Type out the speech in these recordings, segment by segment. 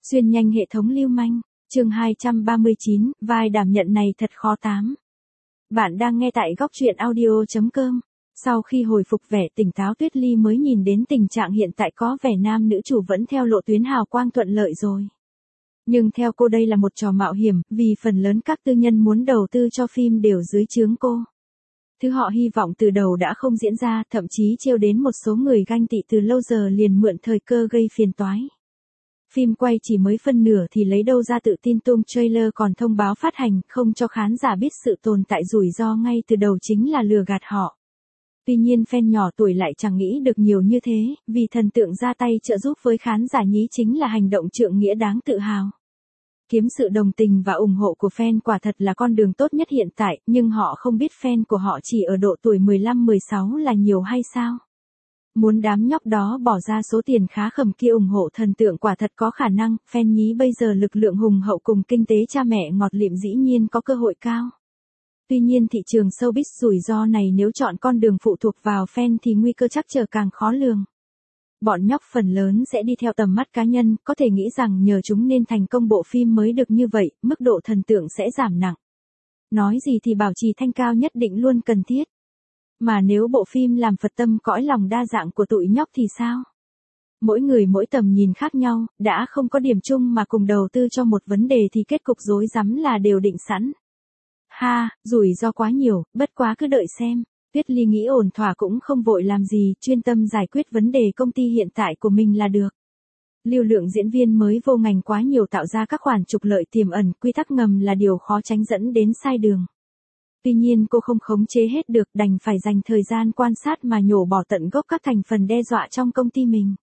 Xuyên nhanh hệ thống lưu manh, chương 239, vai đảm nhận này thật khó tám. Bạn đang nghe tại góc truyện audio.com. Sau khi hồi phục vẻ tỉnh táo, Tuyết Ly mới nhìn đến tình trạng hiện tại có vẻ nam nữ chủ vẫn theo lộ tuyến hào quang thuận lợi rồi. Nhưng theo cô đây là một trò mạo hiểm, vì phần lớn các tư nhân muốn đầu tư cho phim đều dưới trướng cô. Thứ họ hy vọng từ đầu đã không diễn ra, thậm chí trêu đến một số người ganh tị từ lâu giờ liền mượn thời cơ gây phiền toái. Phim quay chỉ mới phân nửa thì lấy đâu ra tự tin tung trailer còn thông báo phát hành, không cho khán giả biết sự tồn tại rủi ro ngay từ đầu chính là lừa gạt họ. Tuy nhiên fan nhỏ tuổi lại chẳng nghĩ được nhiều như thế, vì thần tượng ra tay trợ giúp với khán giả nhí chính là hành động trượng nghĩa đáng tự hào. Kiếm sự đồng tình và ủng hộ của fan quả thật là con đường tốt nhất hiện tại, nhưng họ không biết fan của họ chỉ ở độ tuổi 15-16 là nhiều hay sao? Muốn đám nhóc đó bỏ ra số tiền khá khẩm kia ủng hộ thần tượng quả thật có khả năng, fan nhí bây giờ lực lượng hùng hậu cùng kinh tế cha mẹ ngọt lịm dĩ nhiên có cơ hội cao. Tuy nhiên thị trường showbiz rủi ro này nếu chọn con đường phụ thuộc vào fan thì nguy cơ chắc trở càng khó lường. Bọn nhóc phần lớn sẽ đi theo tầm mắt cá nhân, có thể nghĩ rằng nhờ chúng nên thành công bộ phim mới được như vậy, mức độ thần tượng sẽ giảm nặng. Nói gì thì bảo trì thanh cao nhất định luôn cần thiết. Mà nếu bộ phim làm phật tâm cõi lòng đa dạng của tụi nhóc thì sao? Mỗi người mỗi tầm nhìn khác nhau, đã không có điểm chung mà cùng đầu tư cho một vấn đề thì kết cục rối rắm là đều định sẵn. Ha, rủi ro quá nhiều, bất quá cứ đợi xem. Tuyết Ly nghĩ ổn thỏa cũng không vội làm gì, chuyên tâm giải quyết vấn đề công ty hiện tại của mình là được. Lưu lượng diễn viên mới vô ngành quá nhiều tạo ra các khoản trục lợi tiềm ẩn, quy tắc ngầm là điều khó tránh dẫn đến sai đường. Tuy nhiên cô không khống chế hết được, đành phải dành thời gian quan sát mà nhổ bỏ tận gốc các thành phần đe dọa trong công ty mình.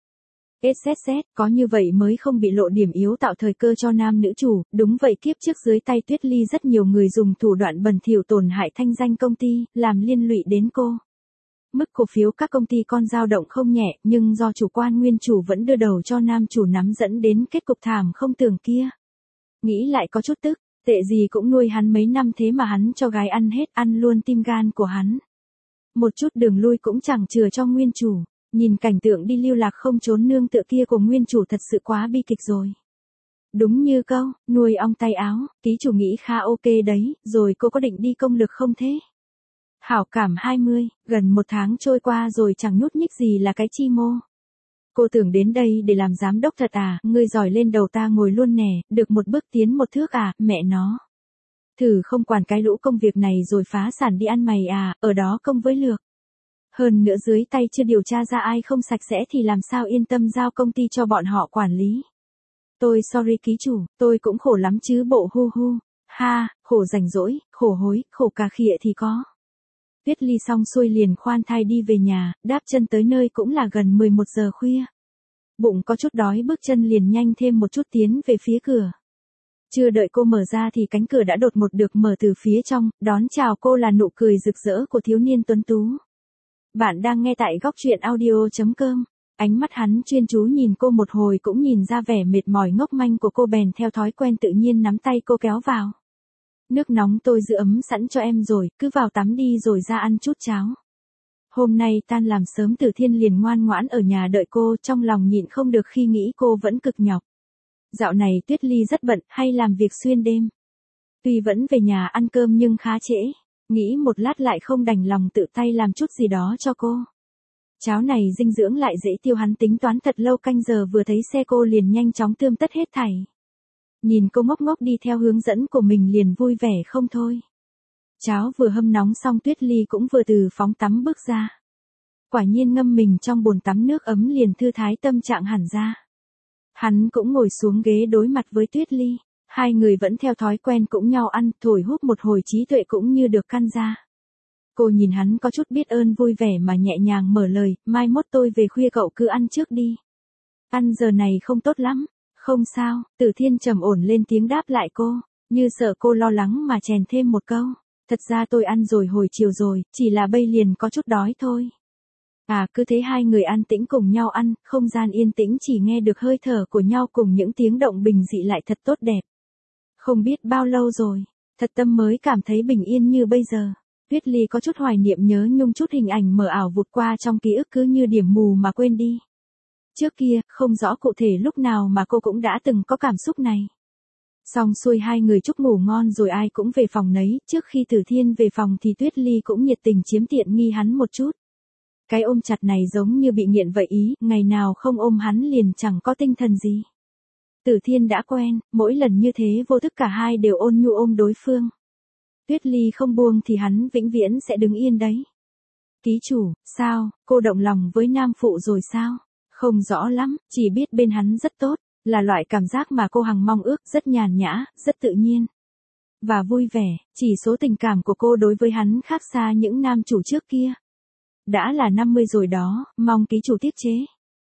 Có như vậy mới không bị lộ điểm yếu tạo thời cơ cho nam nữ chủ, đúng vậy kiếp trước dưới tay Tuyết Ly rất nhiều người dùng thủ đoạn bẩn thỉu tổn hại thanh danh công ty, làm liên lụy đến cô. Mức cổ phiếu các công ty con dao động không nhẹ, nhưng do chủ quan nguyên chủ vẫn đưa đầu cho nam chủ nắm dẫn đến kết cục thảm không tưởng kia. Nghĩ lại có chút tức, tệ gì cũng nuôi hắn mấy năm thế mà hắn cho gái ăn hết, ăn luôn tim gan của hắn. Một chút đường lui cũng chẳng chừa cho nguyên chủ. Nhìn cảnh tượng đi lưu lạc không trốn nương tựa kia của nguyên chủ thật sự quá bi kịch rồi. Đúng như câu, nuôi ong tay áo, ký chủ nghĩ khá ok đấy, rồi cô có định đi công lực không thế? Hảo cảm 20, gần một tháng trôi qua rồi chẳng nhúc nhích gì là cái chi mô. Cô tưởng đến đây để làm giám đốc thật à, ngươi giỏi lên đầu ta ngồi luôn nè, được một bước tiến một thước à, mẹ nó. Thử không quản cái lũ công việc này rồi phá sản đi ăn mày à, ở đó công với lược. Hơn nữa dưới tay chưa điều tra ra ai không sạch sẽ thì làm sao yên tâm giao công ty cho bọn họ quản lý. Tôi sorry ký chủ, tôi cũng khổ lắm chứ bộ hu hu. Ha, khổ rảnh rỗi, khổ hối, khổ cà khịa thì có. Tuyết Ly xong xuôi liền khoan thai đi về nhà, đáp chân tới nơi cũng là gần 11 giờ khuya. Bụng có chút đói bước chân liền nhanh thêm một chút tiến về phía cửa. Chưa đợi cô mở ra thì cánh cửa đã đột ngột được mở từ phía trong, đón chào cô là nụ cười rực rỡ của thiếu niên tuấn tú. Bạn đang nghe tại góc truyện audio.com. Ánh mắt hắn chuyên chú nhìn cô một hồi cũng nhìn ra vẻ mệt mỏi ngốc manh của cô bèn theo thói quen tự nhiên nắm tay cô kéo vào. Nước nóng tôi giữ ấm sẵn cho em rồi, cứ vào tắm đi rồi ra ăn chút cháo. Hôm nay tan làm sớm Tử Thiên liền ngoan ngoãn ở nhà đợi cô, trong lòng nhịn không được khi nghĩ cô vẫn cực nhọc. Dạo này Tuyết Ly rất bận, hay làm việc xuyên đêm. Tuy vẫn về nhà ăn cơm nhưng khá trễ. Nghĩ một lát lại không đành lòng tự tay làm chút gì đó cho cô. Cháo này dinh dưỡng lại dễ tiêu hắn tính toán thật lâu canh giờ vừa thấy xe cô liền nhanh chóng tươm tất hết thảy. Nhìn cô ngốc ngốc đi theo hướng dẫn của mình liền vui vẻ không thôi. Cháo vừa hâm nóng xong Tuyết Ly cũng vừa từ phóng tắm bước ra. Quả nhiên ngâm mình trong bồn tắm nước ấm liền thư thái tâm trạng hẳn ra. Hắn cũng ngồi xuống ghế đối mặt với Tuyết Ly. Hai người vẫn theo thói quen cũng nhau ăn, thổi hút một hồi trí tuệ cũng như được căn ra. Cô nhìn hắn có chút biết ơn vui vẻ mà nhẹ nhàng mở lời, mai mốt tôi về khuya cậu cứ ăn trước đi. Ăn giờ này không tốt lắm. Không sao, Tử Thiên trầm ổn lên tiếng đáp lại cô, như sợ cô lo lắng mà chèn thêm một câu. Thật ra tôi ăn rồi hồi chiều rồi, chỉ là bây liền có chút đói thôi. À cứ thế hai người an tĩnh cùng nhau ăn, không gian yên tĩnh chỉ nghe được hơi thở của nhau cùng những tiếng động bình dị lại thật tốt đẹp. Không biết bao lâu rồi, thật tâm mới cảm thấy bình yên như bây giờ. Tuyết Ly có chút hoài niệm nhớ nhung chút hình ảnh mờ ảo vụt qua trong ký ức cứ như điểm mù mà quên đi. Trước kia, không rõ cụ thể lúc nào mà cô cũng đã từng có cảm xúc này. Xong xuôi hai người chúc ngủ ngon rồi ai cũng về phòng nấy, trước khi Tử Thiên về phòng thì Tuyết Ly cũng nhiệt tình chiếm tiện nghi hắn một chút. Cái ôm chặt này giống như bị nghiện vậy ý, ngày nào không ôm hắn liền chẳng có tinh thần gì. Tử Thiên đã quen, mỗi lần như thế vô thức cả hai đều ôn nhu ôm đối phương. Tuyết Ly không buông thì hắn vĩnh viễn sẽ đứng yên đấy. Ký chủ, sao, cô động lòng với nam phụ rồi sao? Không rõ lắm, chỉ biết bên hắn rất tốt, là loại cảm giác mà cô hằng mong ước, rất nhàn nhã, rất tự nhiên. Và vui vẻ, chỉ số tình cảm của cô đối với hắn khác xa những nam chủ trước kia. Đã là 50 rồi đó, mong ký chủ tiết chế.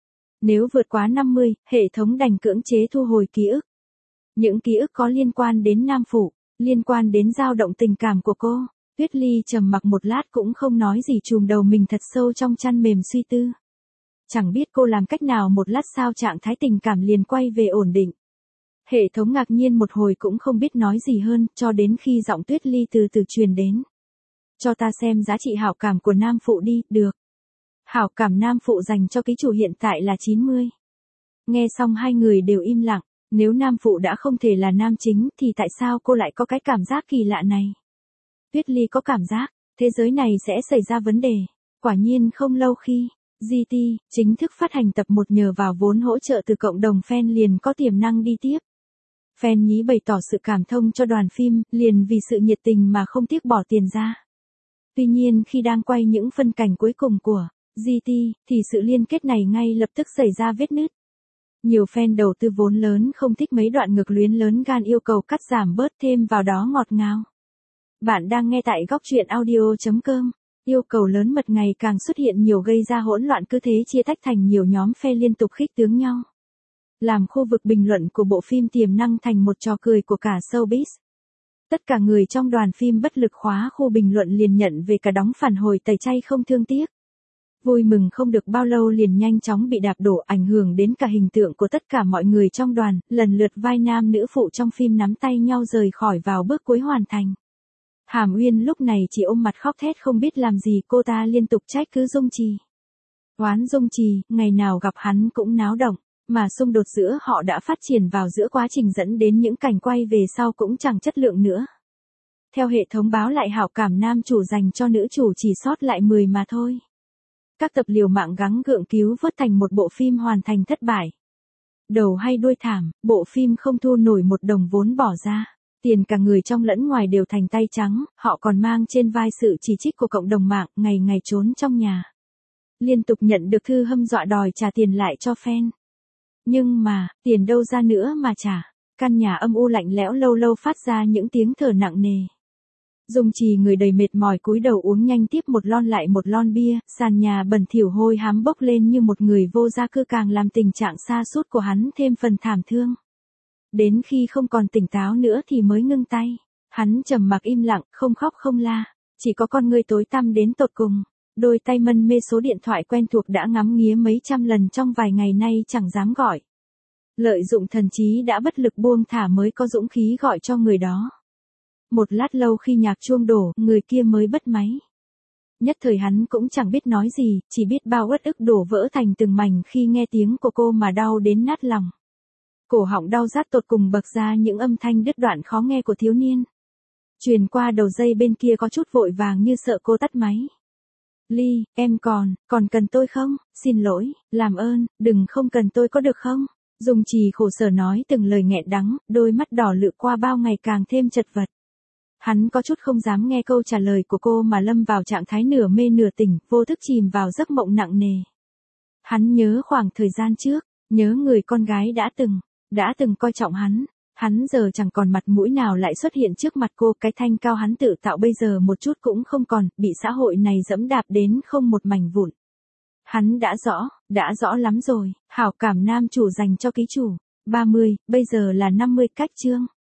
Nếu vượt quá 50, hệ thống đành cưỡng chế thu hồi ký ức. Những ký ức có liên quan đến nam phụ, liên quan đến dao động tình cảm của cô. Tuyết Ly trầm mặc một lát cũng không nói gì, chùm đầu mình thật sâu trong chăn mềm suy tư. Chẳng biết cô làm cách nào, một lát sau trạng thái tình cảm liền quay về ổn định. Hệ thống ngạc nhiên một hồi cũng không biết nói gì hơn, cho đến khi giọng Tuyết Ly từ từ truyền đến. Cho ta xem giá trị hảo cảm của nam phụ đi, được. Hảo cảm nam phụ dành cho ký chủ hiện tại là 90. Nghe xong hai người đều im lặng, nếu nam phụ đã không thể là nam chính thì tại sao cô lại có cái cảm giác kỳ lạ này? Tuyết Ly có cảm giác, thế giới này sẽ xảy ra vấn đề. Quả nhiên không lâu khi GT chính thức phát hành tập 1 nhờ vào vốn hỗ trợ từ cộng đồng fan liền có tiềm năng đi tiếp. Fan nhí bày tỏ sự cảm thông cho đoàn phim, liền vì sự nhiệt tình mà không tiếc bỏ tiền ra. Tuy nhiên khi đang quay những phân cảnh cuối cùng của GT, thì sự liên kết này ngay lập tức xảy ra vết nứt. Nhiều fan đầu tư vốn lớn không thích mấy đoạn ngược luyến lớn gan yêu cầu cắt giảm bớt, thêm vào đó ngọt ngào. Bạn đang nghe tại góc truyện audio.com. Yêu cầu lớn mật ngày càng xuất hiện nhiều gây ra hỗn loạn, cứ thế chia tách thành nhiều nhóm phe liên tục khích tướng nhau. Làm khu vực bình luận của bộ phim tiềm năng thành một trò cười của cả showbiz. Tất cả người trong đoàn phim bất lực khóa khu bình luận liền nhận về cả đống phản hồi tẩy chay không thương tiếc. Vui mừng không được bao lâu liền nhanh chóng bị đạp đổ, ảnh hưởng đến cả hình tượng của tất cả mọi người trong đoàn, lần lượt vai nam nữ phụ trong phim nắm tay nhau rời khỏi vào bước cuối hoàn thành. Hàm Uyên lúc này chỉ ôm mặt khóc thét không biết làm gì, cô ta liên tục trách cứ Dung Trì. Oán Dung Trì, ngày nào gặp hắn cũng náo động, mà xung đột giữa họ đã phát triển vào giữa quá trình dẫn đến những cảnh quay về sau cũng chẳng chất lượng nữa. Theo hệ thống báo lại hảo cảm nam chủ dành cho nữ chủ chỉ sót lại 10 mà thôi. Các tập liều mạng gắng gượng cứu vớt thành một bộ phim hoàn thành thất bại. Đầu hay đuôi thảm, bộ phim không thu nổi một đồng vốn bỏ ra. Tiền cả người trong lẫn ngoài đều thành tay trắng, họ còn mang trên vai sự chỉ trích của cộng đồng mạng, ngày ngày trốn trong nhà. Liên tục nhận được thư hâm dọa đòi trả tiền lại cho fan. Nhưng mà, tiền đâu ra nữa mà trả. Căn nhà âm u lạnh lẽo lâu lâu phát ra những tiếng thở nặng nề. Dung Trì người đầy mệt mỏi cúi đầu uống nhanh tiếp một lon lại một lon bia, sàn nhà bẩn thỉu hôi hám bốc lên như một người vô gia cư, càng làm tình trạng sa sút của hắn thêm phần thảm thương. Đến khi không còn tỉnh táo nữa thì mới ngưng tay. Hắn trầm mặc im lặng, không khóc không la, chỉ có con ngươi tối tăm đến tột cùng. Đôi tay mân mê số điện thoại quen thuộc đã ngắm nghía mấy trăm lần trong vài ngày nay chẳng dám gọi. Lợi dụng thần trí đã bất lực buông thả mới có dũng khí gọi cho người đó. Một lát lâu khi nhạc chuông đổ, người kia mới bắt máy. Nhất thời hắn cũng chẳng biết nói gì, chỉ biết bao uất ức đổ vỡ thành từng mảnh khi nghe tiếng của cô mà đau đến nát lòng. Cổ họng đau rát tột cùng bật ra những âm thanh đứt đoạn khó nghe của thiếu niên. Truyền qua đầu dây bên kia có chút vội vàng như sợ cô tắt máy. Ly, em còn cần tôi không? Xin lỗi, làm ơn, đừng không cần tôi có được không? Dung Trì khổ sở nói từng lời nghẹn đắng, đôi mắt đỏ lự qua bao ngày càng thêm chật vật. Hắn có chút không dám nghe câu trả lời của cô mà lâm vào trạng thái nửa mê nửa tỉnh, vô thức chìm vào giấc mộng nặng nề. Hắn nhớ khoảng thời gian trước, nhớ người con gái đã từng coi trọng hắn giờ chẳng còn mặt mũi nào lại xuất hiện trước mặt cô, cái thanh cao hắn tự tạo bây giờ một chút cũng không còn, bị xã hội này dẫm đạp đến không một mảnh vụn. Hắn đã rõ lắm rồi, hảo cảm nam chủ dành cho ký chủ, 30, bây giờ là 50 cách chương.